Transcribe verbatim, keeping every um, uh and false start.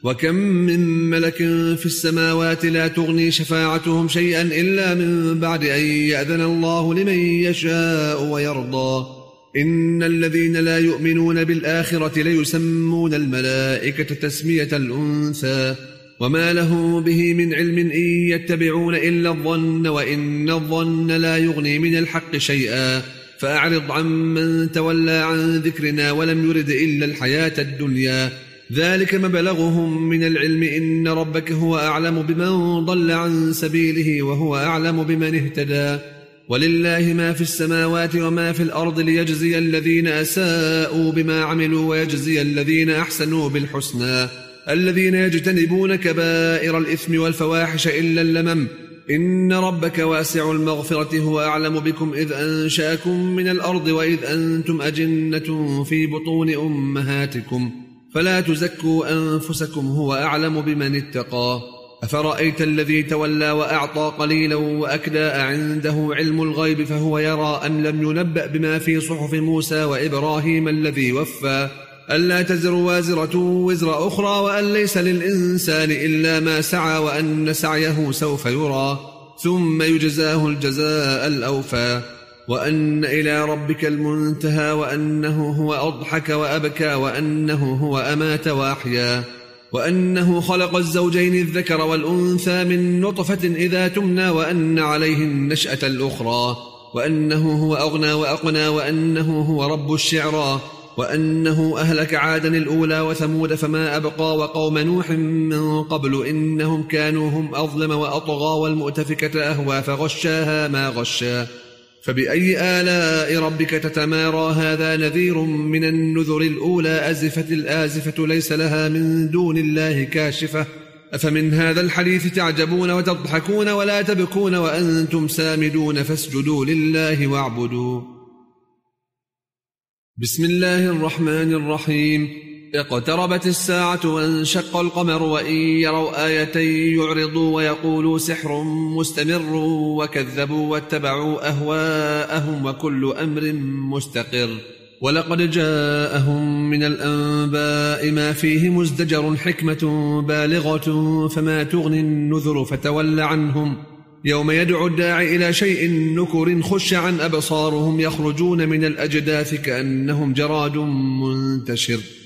وكم من ملك في السماوات لا تغني شفاعتهم شيئا إلا من بعد أن يأذن الله لمن يشاء ويرضى. إن الذين لا يؤمنون بالآخرة ليسمون الملائكة تسمية الأنثى وما له به من علم إن يتبعون إلا الظن وإن الظن لا يغني من الحق شيئا. فأعرض عمن تولى عن ذكرنا ولم يرد إلا الحياة الدنيا، ذلك مبلغهم من العلم إن ربك هو أعلم بمن ضل عن سبيله وهو أعلم بمن اهتدى. ولله ما في السماوات وما في الأرض ليجزي الذين أساءوا بما عملوا ويجزي الذين أحسنوا بالحسنى. الذين يجتنبون كبائر الإثم والفواحش إلا اللمم إن ربك واسع المغفرة هو أعلم بكم إذ أنشأكم من الأرض وإذ أنتم أجنة في بطون أمهاتكم فلا تزكوا أنفسكم هو أعلم بمن اتقى. أفرأيت الذي تولى وأعطى قليلا وأكدى عنده علم الغيب فهو يرى أم لم ينبأ بما في صحف موسى وإبراهيم الذي وفى ألا تزر وازرة وزر أخرى وأن ليس للإنسان إلا ما سعى وأن سعيه سوف يرى ثم يجزاه الجزاء الأوفى وأن إلى ربك المنتهى وأنه هو أضحك وأبكى وأنه هو أمات وأحيا وأنه خلق الزوجين الذكر والأنثى من نطفة إذا تمنى وأن عليه النشأة الأخرى وأنه هو أغنى وأقنى وأنه هو رب الشعرى وأنه أهلك عادا الأولى وثمود فما أبقى وقوم نوح من قبل إنهم كانوا هم أظلم وأطغى والمؤتفكة أهوى فغشاها ما غشا. فبأي آلاء ربك تتمارى هذا نذير من النذر الأولى أزفت الآزفة ليس لها من دون الله كاشفة أفمن هذا الحديث تعجبون وتضحكون ولا تبكون وأنتم سامدون فاسجدوا لله واعبدوا. بسم الله الرحمن الرحيم. اقتربت الساعة وانشق القمر وإن يروا آية يعرضوا ويقولوا سحر مستمر وكذبوا واتبعوا أهواءهم وكل أمر مستقر. ولقد جاءهم من الأنباء ما فيه مزدجر حكمة بالغة فما تغني النذر فتول عنهم يوم يدعو الداعي إلى شيء نكر خش عن أبصارهم يخرجون من الأجداث كأنهم جراد منتشر